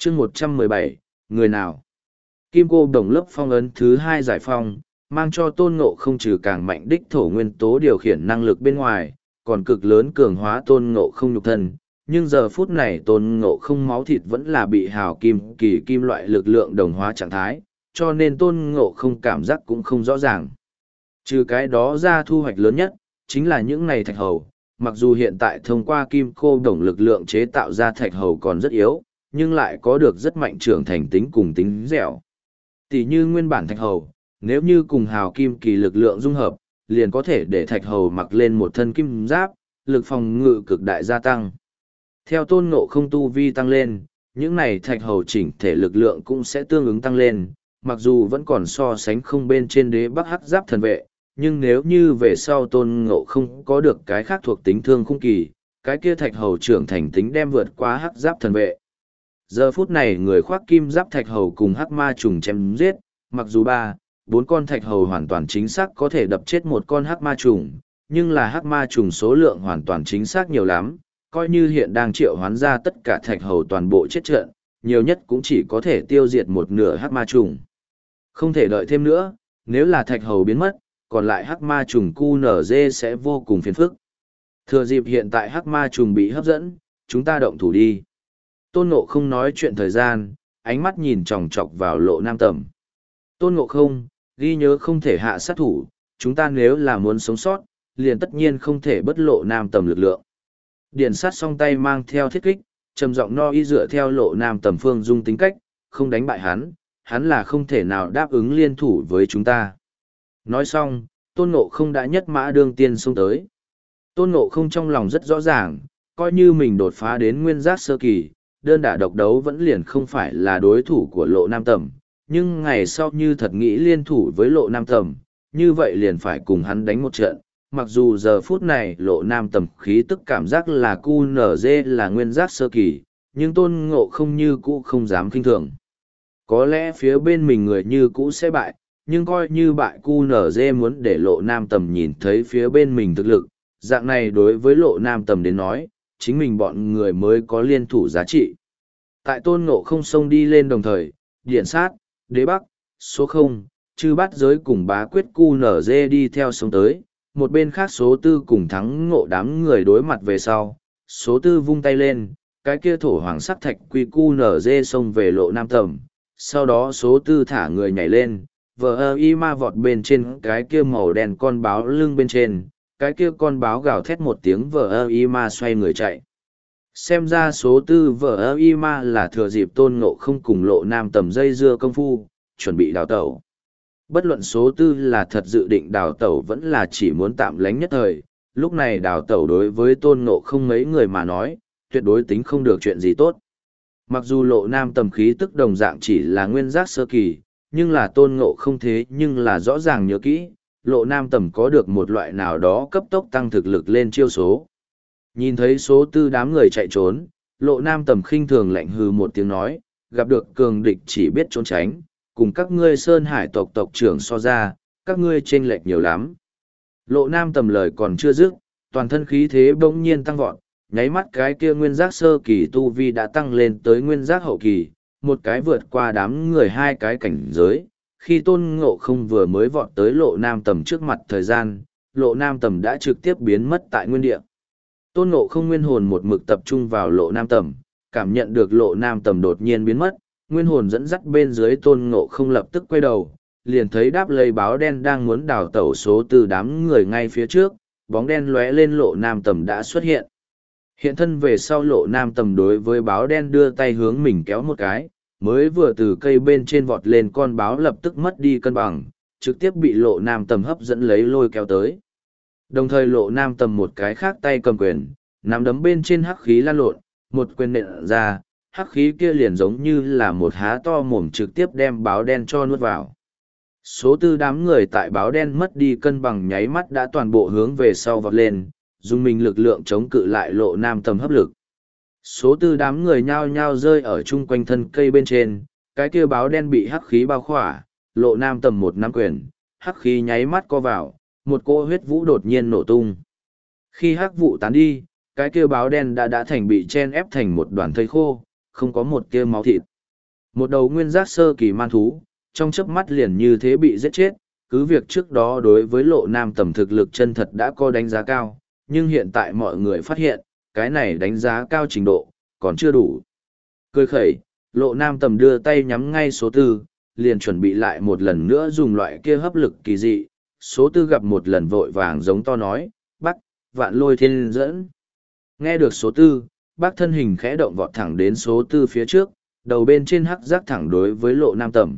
chương 117, người nào? Kim cô đồng lớp phong ấn thứ 2 giải phong, mang cho Tôn Ngộ không trừ càng mạnh đích thổ nguyên tố điều khiển năng lực bên ngoài, còn cực lớn cường hóa Tôn Ngộ không nhục thân. Nhưng giờ phút này Tôn Ngộ không máu thịt vẫn là bị hào kim kỳ kim loại lực lượng đồng hóa trạng thái, cho nên Tôn Ngộ không cảm giác cũng không rõ ràng. Trừ cái đó ra, thu hoạch lớn nhất, chính là những này thạch hầu. Mặc dù hiện tại thông qua kim cô đồng lực lượng chế tạo ra thạch hầu còn rất yếu, nhưng lại có được rất mạnh trưởng thành tính cùng tính dẻo. Tỷ như nguyên bản thạch hầu, nếu như cùng hào kim kỳ lực lượng dung hợp, liền có thể để thạch hầu mặc lên một thân kim giáp, lực phòng ngự cực đại gia tăng. Theo Tôn Ngộ không tu vi tăng lên, những này thạch hầu chỉnh thể lực lượng cũng sẽ tương ứng tăng lên, mặc dù vẫn còn so sánh không bên trên đế bắc hắc giáp thần vệ, nhưng nếu như về sau Tôn Ngộ không có được cái khác thuộc tính thương khung kỳ, cái kia thạch hầu trưởng thành tính đem vượt qua hắc giáp thần vệ. Giờ phút này người khoác kim giáp thạch hầu cùng hắc ma trùng chém giết, mặc dù 4 con thạch hầu hoàn toàn chính xác có thể đập chết một con hắc ma trùng, nhưng là hắc ma trùng số lượng hoàn toàn chính xác nhiều lắm, coi như hiện đang triệu hoán ra tất cả thạch hầu toàn bộ chết trận, nhiều nhất cũng chỉ có thể tiêu diệt một nửa hắc ma trùng. Không thể đợi thêm nữa, nếu là thạch hầu biến mất, còn lại hắc ma trùng QNZ sẽ vô cùng phiền phức. Thừa dịp hiện tại hắc ma trùng bị hấp dẫn, chúng ta động thủ đi. Tôn Ngộ không nói chuyện thời gian, ánh mắt nhìn chòng chọc vào Lộ Nam Tầm. Tôn Ngộ không, ghi nhớ không thể hạ sát thủ, chúng ta nếu là muốn sống sót, liền tất nhiên không thể bất Lộ Nam Tầm lực lượng. Điển sát song tay mang theo thiết kích, trầm giọng no y dựa theo Lộ Nam Tầm phương dung tính cách, không đánh bại hắn là không thể nào đáp ứng liên thủ với chúng ta. Nói xong, Tôn Ngộ không đã nhất mã đương tiên xông tới. Tôn Ngộ không trong lòng rất rõ ràng, coi như mình đột phá đến nguyên giác sơ kỳ, đơn đả độc đấu vẫn liền không phải là đối thủ của Lộ Nam Tầm, nhưng ngày sau như thật nghĩ liên thủ với Lộ Nam Tầm, như vậy liền phải cùng hắn đánh một trận. Mặc dù giờ phút này Lộ Nam Tầm khí tức cảm giác là QNZ là nguyên giác sơ kỳ, nhưng Tôn Ngộ không như cũ không dám kinh thường. Có lẽ phía bên mình người như cũ sẽ bại, nhưng coi như bại QNZ muốn để Lộ Nam Tầm nhìn thấy phía bên mình thực lực, dạng này đối với Lộ Nam Tầm đến nói, chính mình bọn người mới có liên thủ giá trị. Tại Tôn Ngộ không xông đi lên đồng thời, Điện Sát, Đế Bắc, số 0, Chư Bát Giới cùng Bá Quyết QNZ đi theo sống tới, một bên khác số 4 cùng Thắng Ngộ đám người đối mặt về sau, số 4 vung tay lên, cái kia thổ hoàng sắc thạch quy QNZ xông về Lộ Nam Tầm, sau đó số 4 thả người nhảy lên, y ma vọt bên trên cái kia màu đen con báo lưng bên trên, cái kia con báo gào thét một tiếng y ma xoay người chạy. Xem ra số 4 y ma là thừa dịp Tôn Ngộ không cùng Lộ Nam Tầm dây dưa công phu, chuẩn bị đào tẩu. Bất luận số 4 là thật dự định đào tẩu vẫn là chỉ muốn tạm lánh nhất thời, lúc này đào tẩu đối với Tôn Ngộ không mấy người mà nói, tuyệt đối tính không được chuyện gì tốt. Mặc dù Lộ Nam Tầm khí tức đồng dạng chỉ là nguyên giác sơ kỳ, nhưng là Tôn Ngộ không thế nhưng là rõ ràng nhớ kỹ, Lộ Nam Tầm có được một loại nào đó cấp tốc tăng thực lực lên chiêu số. Nhìn thấy số 4 đám người chạy trốn, Lộ Nam Tầm khinh thường lạnh hừ một tiếng nói, gặp được cường địch chỉ biết trốn tránh, cùng các ngươi Sơn Hải tộc tộc trưởng so ra, các ngươi chênh lệch nhiều lắm. Lộ Nam Tầm lời còn chưa dứt, toàn thân khí thế bỗng nhiên tăng vọt, nháy mắt cái kia nguyên giác sơ kỳ tu vi đã tăng lên tới nguyên giác hậu kỳ, một cái vượt qua đám người hai cái cảnh giới. Khi Tôn Ngộ không vừa mới vọt tới Lộ Nam Tầm trước mặt thời gian, Lộ Nam Tầm đã trực tiếp biến mất tại nguyên địa. Tôn Ngộ không nguyên hồn một mực tập trung vào Lộ Nam Tầm, cảm nhận được Lộ Nam Tầm đột nhiên biến mất, nguyên hồn dẫn dắt bên dưới Tôn Ngộ không lập tức quay đầu, liền thấy đáp lấy báo đen đang muốn đào tẩu số 4 đám người ngay phía trước, bóng đen lóe lên Lộ Nam Tầm đã xuất hiện. Hiện thân về sau Lộ Nam Tầm đối với báo đen đưa tay hướng mình kéo một cái, mới vừa từ cây bên trên vọt lên con báo lập tức mất đi cân bằng, trực tiếp bị Lộ Nam Tầm hấp dẫn lấy lôi kéo tới. Đồng thời Lộ Nam Tầm một cái khác tay cầm quyền, nắm đấm bên trên hắc khí lan lộn, một quyền nện ra, hắc khí kia liền giống như là một há to mồm trực tiếp đem báo đen cho nuốt vào. Số 4 đám người tại báo đen mất đi cân bằng nháy mắt đã toàn bộ hướng về sau vọt lên, dùng mình lực lượng chống cự lại Lộ Nam Tầm hấp lực. Số 4 đám người nhao nhao rơi ở chung quanh thân cây bên trên, cái kia báo đen bị hắc khí bao khỏa, Lộ Nam Tầm một nắm quyền, hắc khí nháy mắt co vào, một cỗ huyết vũ đột nhiên nổ tung. Khi hắc vụ tán đi, cái kia báo đen đã thành bị chen ép thành một đoàn thây khô, không có một kia máu thịt. Một đầu nguyên giác sơ kỳ man thú, trong chớp mắt liền như thế bị giết chết, cứ việc trước đó đối với Lộ Nam Tầm thực lực chân thật đã có đánh giá cao, nhưng hiện tại mọi người phát hiện, cái này đánh giá cao trình độ, còn chưa đủ. Cười khẩy, Lộ Nam Tầm đưa tay nhắm ngay số tư, liền chuẩn bị lại một lần nữa dùng loại kia hấp lực kỳ dị. Số tư gặp một lần vội vàng giống to nói, bác, vạn lôi thiên dẫn. Nghe được số tư, bác thân hình khẽ động vọt thẳng đến số tư phía trước, đầu bên trên hắc giác thẳng đối với Lộ Nam Tầm.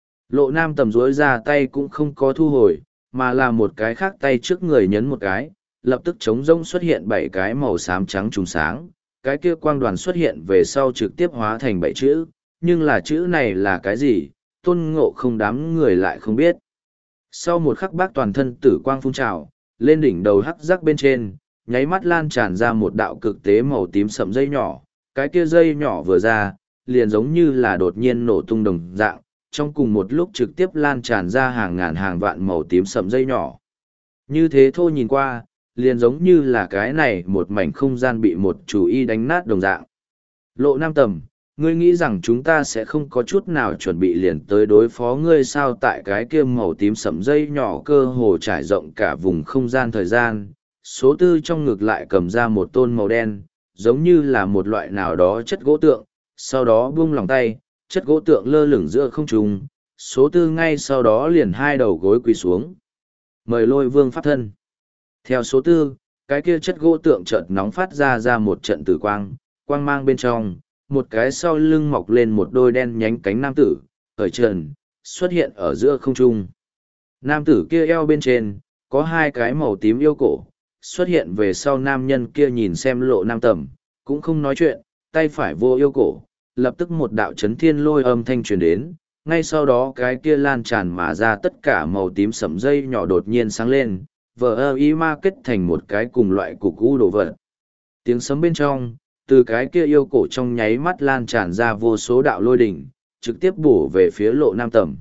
Lộ Nam Tầm duỗi ra tay cũng không có thu hồi, mà là một cái khác tay trước người nhấn một cái, lập tức trống rỗng xuất hiện 7 cái màu xám trắng trùng sáng, cái kia quang đoàn xuất hiện về sau trực tiếp hóa thành 7 chữ, nhưng là chữ này là cái gì, Tôn Ngộ Không đám người lại không biết. Sau một khắc bác toàn thân tử quang phun trào, lên đỉnh đầu hắc giác bên trên, nháy mắt lan tràn ra một đạo cực tế màu tím sậm dây nhỏ, cái kia dây nhỏ vừa ra, liền giống như là đột nhiên nổ tung đồng dạng, trong cùng một lúc trực tiếp lan tràn ra hàng ngàn hàng vạn màu tím sậm dây nhỏ. Như thế thôi nhìn qua, liền giống như là cái này một mảnh không gian bị một chủ y đánh nát đồng dạng. Lộ Nam Tầm, ngươi nghĩ rằng chúng ta sẽ không có chút nào chuẩn bị liền tới đối phó ngươi sao? Tại cái kia màu tím sậm dây nhỏ cơ hồ trải rộng cả vùng không gian thời gian, số tư trong ngực lại cầm ra một tôn màu đen, giống như là một loại nào đó chất gỗ tượng, sau đó buông lòng tay, chất gỗ tượng lơ lửng giữa không trung, số tư ngay sau đó liền hai đầu gối quỳ xuống. Mời Lôi Vương pháp thân. Theo số tư, cái kia chất gỗ tượng chợt nóng phát ra một trận tử quang, quang mang bên trong, một cái sau lưng mọc lên một đôi đen nhánh cánh nam tử, khởi trần, xuất hiện ở giữa không trung. Nam tử kia eo bên trên, có hai cái màu tím yêu cổ, xuất hiện về sau nam nhân kia nhìn xem Lộ Nam Tầm, cũng không nói chuyện, tay phải vô yêu cổ, lập tức một đạo chấn thiên lôi âm thanh truyền đến, ngay sau đó cái kia lan tràn mà ra tất cả màu tím sẫm dây nhỏ đột nhiên sáng lên, vờ y ma kết thành một cái cùng loại cục u đồ vật. Tiếng sấm bên trong, từ cái kia yêu cổ trong nháy mắt lan tràn ra vô số đạo lôi đỉnh, trực tiếp bổ về phía Lộ Nam Tầm.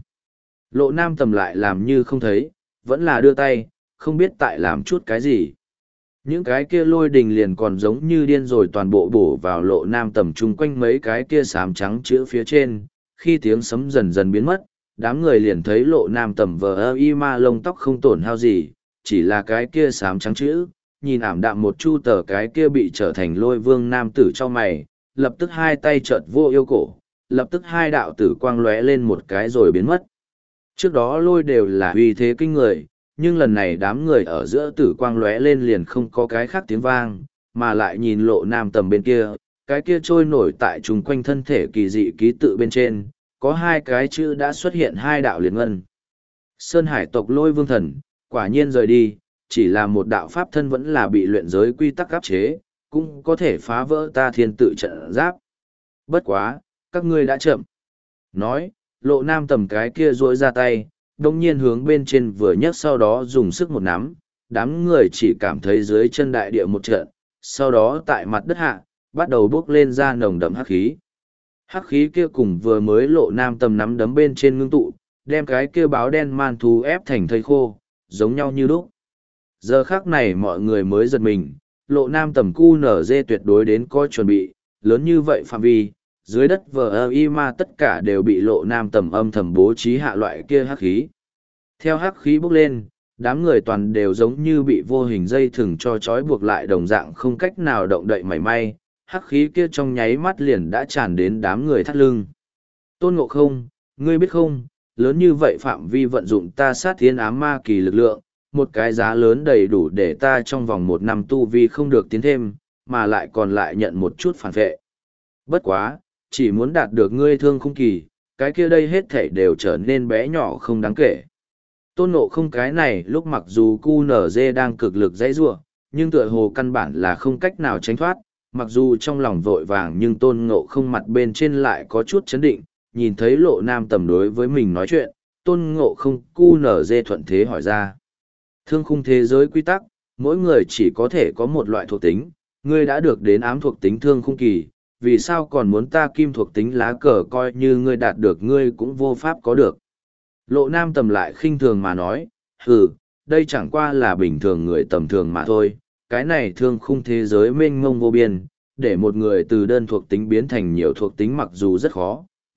Lộ Nam Tầm lại làm như không thấy, vẫn là đưa tay, không biết tại làm chút cái gì. Những cái kia lôi đình liền còn giống như điên rồi toàn bộ bổ vào Lộ Nam Tầm chung quanh mấy cái kia xám trắng chữ phía trên, khi tiếng sấm dần dần biến mất, đám người liền thấy Lộ Nam Tầm vờ y ma lông tóc không tổn hao gì, chỉ là cái kia xám trắng chữ, nhìn ảm đạm một chu tờ cái kia bị trở thành Lôi Vương nam tử cho mày, lập tức hai tay chợt vô yêu cổ, lập tức hai đạo tử quang lóe lên một cái rồi biến mất. Trước đó lôi đều là uy thế kinh người, nhưng lần này đám người ở giữa tử quang lóe lên liền không có cái khác tiếng vang, mà lại nhìn Lộ Nam Tầm bên kia, cái kia trôi nổi tại chung quanh thân thể kỳ dị ký tự bên trên, có hai cái chữ đã xuất hiện hai đạo liền ngân. Sơn Hải tộc Lôi Vương thần, quả nhiên rời đi, chỉ là một đạo pháp thân vẫn là bị luyện giới quy tắc áp chế, cũng có thể phá vỡ ta thiên tự trận giáp. Bất quá, các ngươi đã chậm. Nói, Lộ Nam Tầm cái kia duỗi ra tay, đồng nhiên hướng bên trên vừa nhấc sau đó dùng sức một nắm, đám người chỉ cảm thấy dưới chân đại địa một trận, sau đó tại mặt đất hạ, bắt đầu bốc lên ra nồng đậm hắc khí. Hắc khí kia cùng vừa mới Lộ Nam Tầm nắm đấm bên trên ngưng tụ, đem cái kia báo đen man thú ép thành thây khô, giống nhau như lúc. Giờ khác này mọi người mới giật mình, Lộ Nam Tầm QNZ tuyệt đối đến coi chuẩn bị, lớn như vậy phạm vi, dưới đất y ma tất cả đều bị Lộ Nam Tầm âm thầm bố trí hạ loại kia hắc khí. Theo hắc khí bốc lên, đám người toàn đều giống như bị vô hình dây thừng cho trói buộc lại đồng dạng không cách nào động đậy mảy may, hắc khí kia trong nháy mắt liền đã tràn đến đám người thắt lưng. Tôn Ngộ Không, ngươi biết không, lớn như vậy phạm vi vận dụng ta sát thiên ám ma kỳ lực lượng, một cái giá lớn đầy đủ để ta trong vòng 1 năm tu vi không được tiến thêm, mà lại còn lại nhận một chút phản vệ. Bất quá, chỉ muốn đạt được ngươi thương khung kỳ, cái kia đây hết thảy đều trở nên bé nhỏ không đáng kể. Tôn Ngộ Không cái này lúc mặc dù QNZ đang cực lực dãy rủa, nhưng tựa hồ căn bản là không cách nào tránh thoát, mặc dù trong lòng vội vàng nhưng Tôn Ngộ Không mặt bên trên lại có chút chấn định, nhìn thấy Lộ Nam Tầm đối với mình nói chuyện, Tôn Ngộ Không QNZ thuận thế hỏi ra. Thương khung thế giới quy tắc, mỗi người chỉ có thể có một loại thuộc tính, ngươi đã được đến ám thuộc tính thương khung kỳ, vì sao còn muốn ta kim thuộc tính lá cờ coi như ngươi đạt được ngươi cũng vô pháp có được. Lộ Nam Tầm lại khinh thường mà nói, hừ, đây chẳng qua là bình thường người tầm thường mà thôi, cái này thương khung thế giới mênh mông vô biên, để một người từ đơn thuộc tính biến thành nhiều thuộc tính mặc dù rất khó,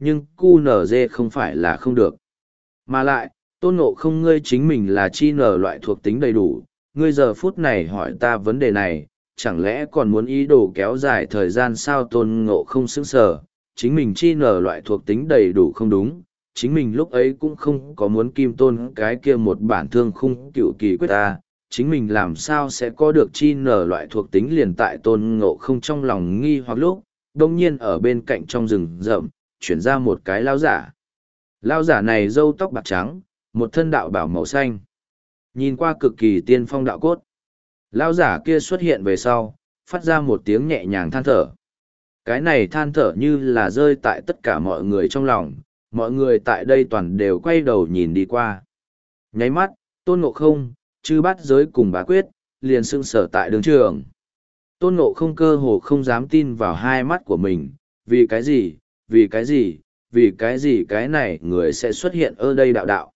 nhưng QNZ không phải là không được. Mà lại, tôn ngộ không ngươi chính mình là chi nở loại thuộc tính đầy đủ, ngươi giờ phút này hỏi ta vấn đề này, chẳng lẽ còn muốn ý đồ kéo dài thời gian sao? Tôn ngộ không sững sờ, chính mình chi nở loại thuộc tính đầy đủ không đúng, chính mình lúc ấy cũng không có muốn kim tôn cái kia một bản thương khung cựu kỳ quyết ta, chính mình làm sao sẽ có được chi nở loại thuộc tính? Liền tại tôn ngộ không trong lòng nghi hoặc lúc, đông nhiên ở bên cạnh trong rừng rậm, chuyển ra một cái lao giả. Lao giả này râu tóc bạc trắng, một thân đạo bảo màu xanh. Nhìn qua cực kỳ tiên phong đạo cốt. Lao giả kia xuất hiện về sau, phát ra một tiếng nhẹ nhàng than thở. Cái này than thở như là rơi tại tất cả mọi người trong lòng, mọi người tại đây toàn đều quay đầu nhìn đi qua. Nháy mắt, Tôn Ngộ Không, Chư Bát Giới cùng Bá Quyết, liền sững sờ tại đường trường. Tôn Ngộ Không cơ hồ không dám tin vào hai mắt của mình, vì cái gì, vì cái gì, vì cái gì cái này người sẽ xuất hiện ở đây đạo đạo.